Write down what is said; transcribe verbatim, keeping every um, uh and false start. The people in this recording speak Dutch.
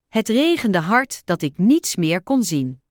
Het regende hard dat ik niets meer kon zien.